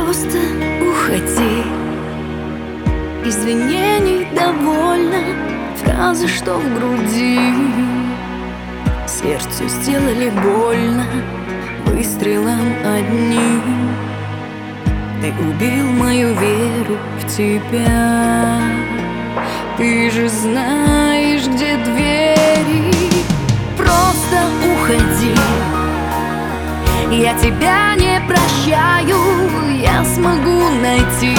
Просто уходи. Извинений довольно, фразы, что в груди сердцу сделали больно выстрелом одним. Ты убил мою веру в тебя. Ты же знаешь, где двери. Просто уходи. Я тебя не прощаю. Я смогу найти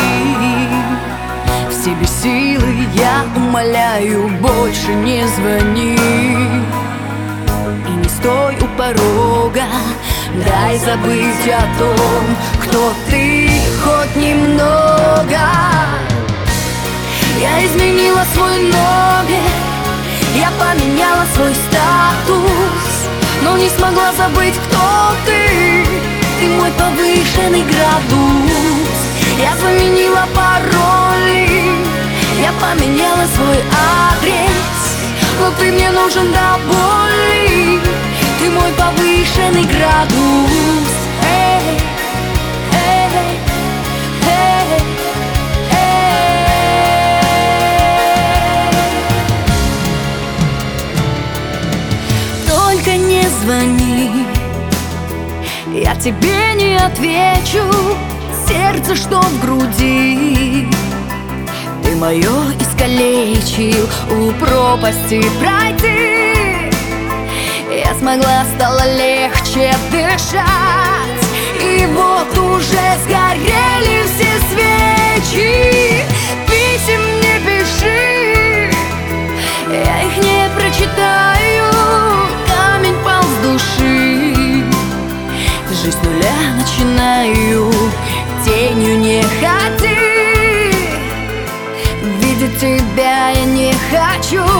в себе силы. Я умоляю, больше не звони. И не стой у порога. Дай забыть о том, кто ты, хоть немного. Я изменила свой номер, я поменяла свой статус, но не смогла забыть, кто ты. Ты мой повышенный градус. Я заменила пароли, я поменяла свой адрес, но ты мне нужен до боли. Ты мой повышенный градус. Эй, эй, эй, эй. Только не звони, я тебе не отвечу. Сердце, что в груди, ты мое искалечил. У пропасти пройти я смогла, стало легче дышать. И вот уже сгорели все свечи. Писем не пиши, я их не прочитаю. Камень пал с души, жизнь с нуля начинаю. Тенью не ходи, видеть тебя я не хочу.